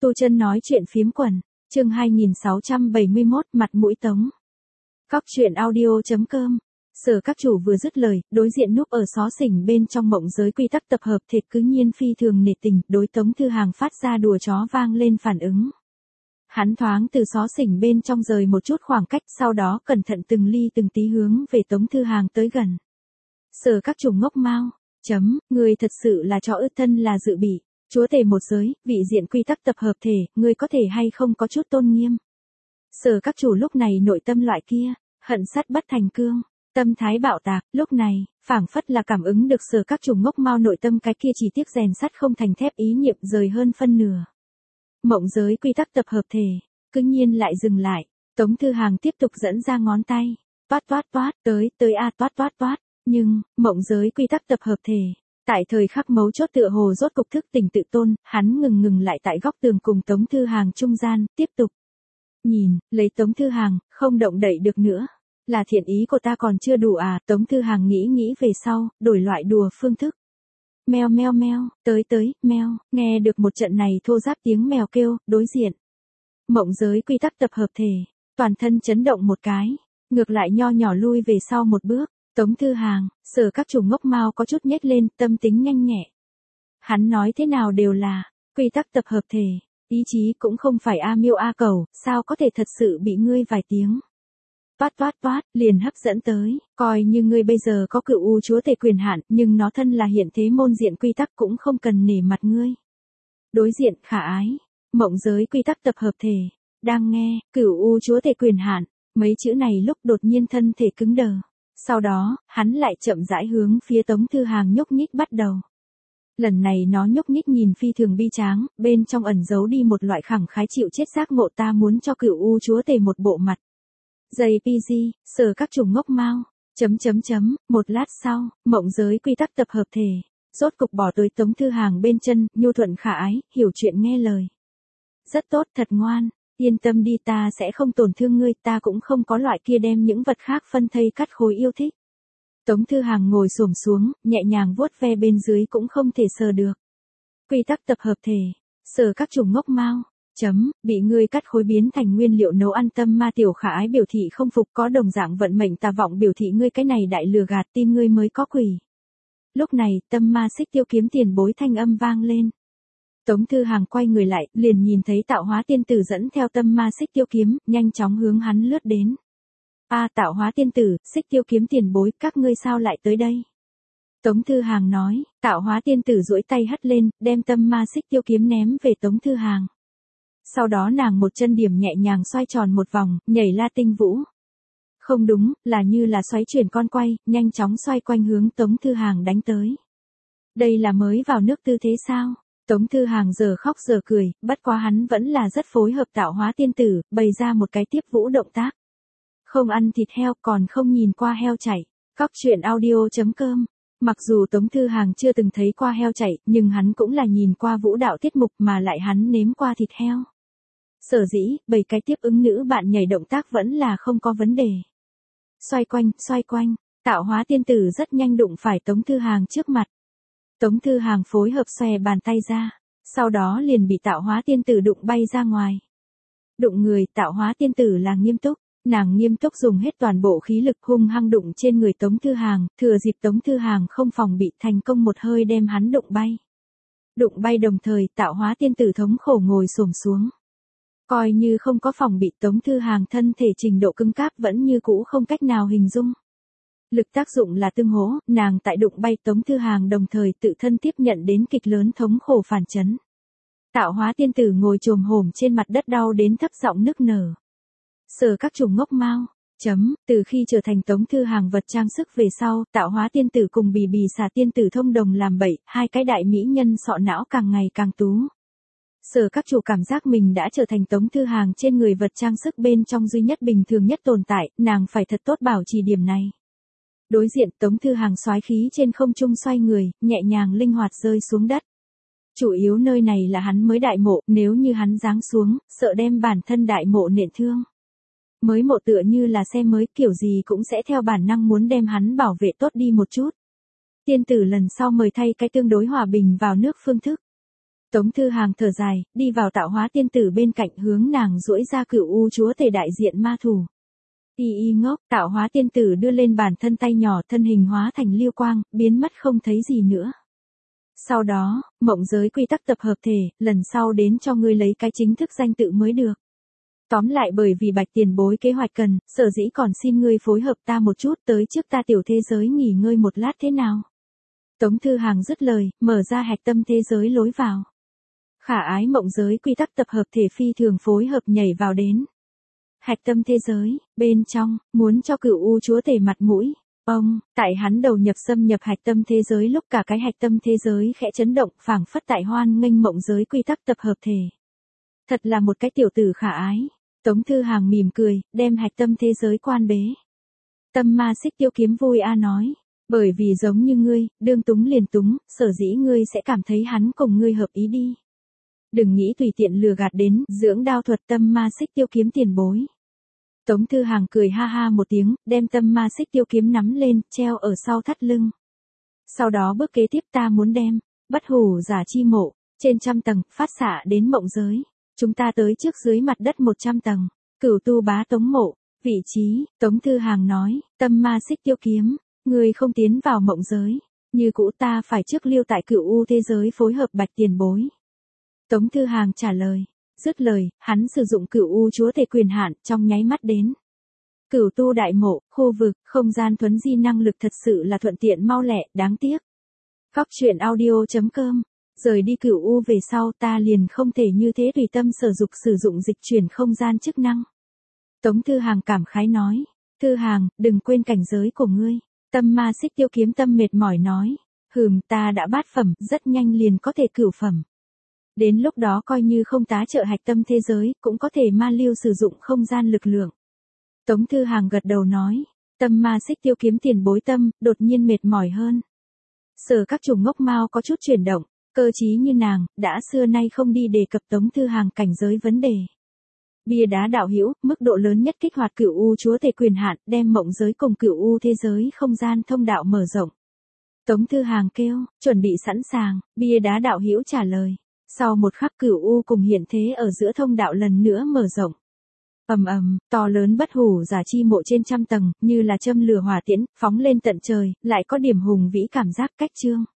Tu Chân nói chuyện phiếm quần, chương 2671, mặt mũi Tống. Cóc truyện audio.com. Sở các chủ vừa dứt lời, đối diện núp ở xó xỉnh bên trong mộng giới quy tắc tập hợp thịt cứ nhiên phi thường nể tình, đối Tống Thư Hàng phát ra đùa chó vang lên phản ứng. Hắn thoáng từ xó xỉnh bên trong rời một chút khoảng cách, sau đó cẩn thận từng ly từng tí hướng về Tống Thư Hàng tới gần. Sở các chủ ngốc mau, người thật sự là cho ư thân là dự bị. Chúa tể một giới, vị diện quy tắc tập hợp thể, người có thể hay không có chút tôn nghiêm. Sở các chủ lúc này nội tâm loại kia, hận sắt bất thành cương, tâm thái bạo tạc, lúc này, phảng phất là cảm ứng được sở các chủ ngốc mau nội tâm cái kia chỉ tiếc rèn sắt không thành thép ý niệm rời hơn phân nửa. Mộng giới quy tắc tập hợp thể, cứ nhiên lại dừng lại, Tống Thư Hàng tiếp tục dẫn ra ngón tay, toát, tới a toát, nhưng, mộng giới quy tắc tập hợp thể. Tại thời khắc mấu chốt tựa hồ rốt cục thức tỉnh tự tôn, hắn ngừng lại tại góc tường cùng Tống Thư Hàng trung gian, tiếp tục. Nhìn, lấy Tống Thư Hàng, không động đậy được nữa. Là thiện ý của ta còn chưa đủ à, Tống Thư Hàng nghĩ về sau, đổi loại đùa phương thức. Meo, tới, meo, nghe được một trận này thô ráp tiếng mèo kêu, đối diện. Mộng giới quy tắc tập hợp thể, toàn thân chấn động một cái, ngược lại nho nhỏ lui về sau một bước. Tống Thư Hàng, sở các chủ ngốc mau có chút nhếch lên, tâm tính nhanh nhẹ. Hắn nói thế nào đều là, quy tắc tập hợp thể, ý chí cũng không phải a miêu a cầu, sao có thể thật sự bị ngươi vài tiếng. Toát, liền hấp dẫn tới, coi như ngươi bây giờ có cựu u chúa tể quyền hạn, nhưng nó thân là hiện thế môn diện quy tắc cũng không cần nể mặt ngươi. Đối diện khả ái, mộng giới quy tắc tập hợp thể, đang nghe, cựu u chúa tể quyền hạn, mấy chữ này lúc đột nhiên thân thể cứng đờ. Sau đó, hắn lại chậm rãi hướng phía Tống Thư Hàng nhúc nhích bắt đầu. Lần này nó nhúc nhích nhìn phi thường bi tráng, bên trong ẩn giấu đi một loại khẳng khái chịu chết giác ngộ ta muốn cho cựu u chúa tể một bộ mặt. JPG, sở các chủ ngốc mau, một lát sau, mộng giới quy tắc tập hợp thể, rốt cục bỏ tới Tống Thư Hàng bên chân, nhu thuận khả ái, hiểu chuyện nghe lời. Rất tốt, thật ngoan. Yên tâm đi, ta sẽ không tổn thương ngươi, ta cũng không có loại kia đem những vật khác phân thây cắt khối yêu thích. Tống Thư Hàng ngồi xổm xuống, nhẹ nhàng vuốt ve bên dưới cũng không thể sờ được. Quy tắc tập hợp thể, sở các chủ ngốc mau, bị ngươi cắt khối biến thành nguyên liệu nấu ăn tâm ma tiểu khả ái biểu thị không phục có đồng dạng vận mệnh tà vọng biểu thị ngươi cái này đại lừa gạt tin ngươi mới có quỷ. Lúc này, tâm ma xích tiêu kiếm tiền bối thanh âm vang lên. Tống Thư Hàng quay người lại, liền nhìn thấy tạo hóa tiên tử dẫn theo tâm ma xích tiêu kiếm, nhanh chóng hướng hắn lướt đến. Tạo hóa tiên tử, xích tiêu kiếm tiền bối, các ngươi sao lại tới đây? Tống Thư Hàng nói, tạo hóa tiên tử duỗi tay hất lên, đem tâm ma xích tiêu kiếm ném về Tống Thư Hàng. Sau đó nàng một chân điểm nhẹ nhàng xoay tròn một vòng, nhảy la tinh vũ. Không đúng, là như là xoáy chuyển con quay, nhanh chóng xoay quanh hướng Tống Thư Hàng đánh tới. Đây là mới vào nước tư thế sao? Tống Thư Hàng giờ khóc giờ cười, bất quá hắn vẫn là rất phối hợp tạo hóa tiên tử, bày ra một cái tiếp vũ động tác. Không ăn thịt heo còn không nhìn qua heo chạy. Cóc truyện audio.com. Mặc dù Tống Thư Hàng chưa từng thấy qua heo chạy, nhưng hắn cũng là nhìn qua vũ đạo tiết mục mà lại hắn nếm qua thịt heo. Sở dĩ, 7 cái tiếp ứng nữ bạn nhảy động tác vẫn là không có vấn đề. Xoay quanh, tạo hóa tiên tử rất nhanh đụng phải Tống Thư Hàng trước mặt. Tống Thư Hàng phối hợp xòe bàn tay ra, sau đó liền bị tạo hóa tiên tử đụng bay ra ngoài. Đụng người, tạo hóa tiên tử là nghiêm túc, nàng nghiêm túc dùng hết toàn bộ khí lực hung hăng đụng trên người Tống Thư Hàng, thừa dịp Tống Thư Hàng không phòng bị thành công một hơi đem hắn đụng bay. Đụng bay đồng thời, tạo hóa tiên tử thống khổ ngồi xổm xuống. Coi như không có phòng bị Tống Thư Hàng thân thể trình độ cứng cáp vẫn như cũ không cách nào hình dung. Lực tác dụng là tương hỗ, nàng tại đụng bay Tống Thư Hàng đồng thời tự thân tiếp nhận đến kịch lớn thống khổ phản chấn. Tạo hóa tiên tử ngồi chồm hổm trên mặt đất đau đến thấp giọng nức nở. Sở các chủ ngốc mau, từ khi trở thành Tống Thư Hàng vật trang sức về sau, tạo hóa tiên tử cùng bì bì xà tiên tử thông đồng làm bậy, hai cái đại mỹ nhân sọ não càng ngày càng tú. Sở các chủ cảm giác mình đã trở thành Tống Thư Hàng trên người vật trang sức bên trong duy nhất bình thường nhất tồn tại, nàng phải thật tốt bảo trì điểm này. Đối diện Tống Thư Hàng soái khí trên không trung xoay người, nhẹ nhàng linh hoạt rơi xuống đất. Chủ yếu nơi này là hắn mới đại mộ, nếu như hắn giáng xuống, sợ đem bản thân đại mộ nện thương. Mới mộ tựa như là xe mới kiểu gì cũng sẽ theo bản năng muốn đem hắn bảo vệ tốt đi một chút. Tiên tử lần sau mời thay cái tương đối hòa bình vào nước phương thức. Tống Thư Hàng thở dài, đi vào tạo hóa tiên tử bên cạnh hướng nàng duỗi ra Cửu U chúa tể đại diện ma thủ. Y ngốc, tạo hóa tiên tử đưa lên bàn thân tay nhỏ, thân hình hóa thành lưu quang, biến mất không thấy gì nữa. Sau đó, mộng giới quy tắc tập hợp thể, lần sau đến cho ngươi lấy cái chính thức danh tự mới được. Tóm lại bởi vì Bạch tiền bối kế hoạch cần, sở dĩ còn xin ngươi phối hợp ta một chút, tới trước ta tiểu thế giới nghỉ ngơi một lát thế nào. Tống Thư Hàng dứt lời, mở ra hạch tâm thế giới lối vào. Khả ái mộng giới quy tắc tập hợp thể phi thường phối hợp nhảy vào đến. Hạch tâm thế giới, bên trong, muốn cho Cửu U chúa tể mặt mũi. Tại hắn đầu xâm nhập hạch tâm thế giới lúc cả cái hạch tâm thế giới khẽ chấn động, phảng phất tại hoan nghênh mộng giới quy tắc tập hợp thể. Thật là một cái tiểu tử khả ái. Tống Thư Hàng mỉm cười, đem hạch tâm thế giới quan bế. Tâm Ma Xích Tiêu Kiếm vui nói. Bởi vì giống như ngươi, đương túng liền túng, sở dĩ ngươi sẽ cảm thấy hắn cùng ngươi hợp ý đi. Đừng nghĩ tùy tiện lừa gạt đến, dưỡng đao thuật Tâm Ma Xích Tiêu Kiếm tiền bối. Tống Thư Hàng cười ha ha một tiếng, đem Tâm Ma Xích Tiêu Kiếm nắm lên, treo ở sau thắt lưng. Sau đó bước kế tiếp ta muốn đem, Bất Hủ Giả Chi Mộ, trên 100 tầng, phát xạ đến mộng giới. Chúng ta tới trước dưới mặt đất 100 tầng, Cửu Tu Bá Tống Mộ, vị trí, Tống Thư Hàng nói, Tâm Ma Xích Tiêu Kiếm, ngươi không tiến vào mộng giới, như cũ ta phải trước lưu tại Cửu U thế giới phối hợp Bạch tiền bối. Tống Thư Hàng trả lời, dứt lời, hắn sử dụng Cửu U chúa tể quyền hạn, trong nháy mắt đến. Cửu Tu đại mộ, khu vực, không gian thuấn di năng lực thật sự là thuận tiện mau lẹ, đáng tiếc. Góc truyện audio.com. Rời đi Cửu U về sau ta liền không thể như thế tùy tâm sử dụng dịch chuyển không gian chức năng. Tống Thư Hàng cảm khái nói, Thư Hàng, đừng quên cảnh giới của ngươi. Tâm Ma Xích Tiêu Kiếm tâm mệt mỏi nói, ta đã bát phẩm, rất nhanh liền có thể cửu phẩm. Đến lúc đó coi như không tá trợ hạch tâm thế giới, cũng có thể ma lưu sử dụng không gian lực lượng. Tống Thư Hàng gật đầu nói, Tâm Ma Xích Tiêu Kiếm tiền bối tâm, đột nhiên mệt mỏi hơn. Sở Các Chủ ngốc mao có chút chuyển động, cơ trí như nàng, đã xưa nay không đi đề cập Tống Thư Hàng cảnh giới vấn đề. Bia đá đạo hữu, mức độ lớn nhất kích hoạt Cửu U chúa tể quyền hạn, đem mộng giới cùng Cửu U thế giới không gian thông đạo mở rộng. Tống Thư Hàng kêu, chuẩn bị sẵn sàng, bia đá đạo hữu trả lời. Sau một khắc Cửu U cùng hiện thế ở giữa thông đạo lần nữa mở rộng. To lớn Bất Hủ Giả Chi Mộ trên 100 tầng, như là châm lửa hỏa tiễn, phóng lên tận trời, lại có điểm hùng vĩ cảm giác cách trương.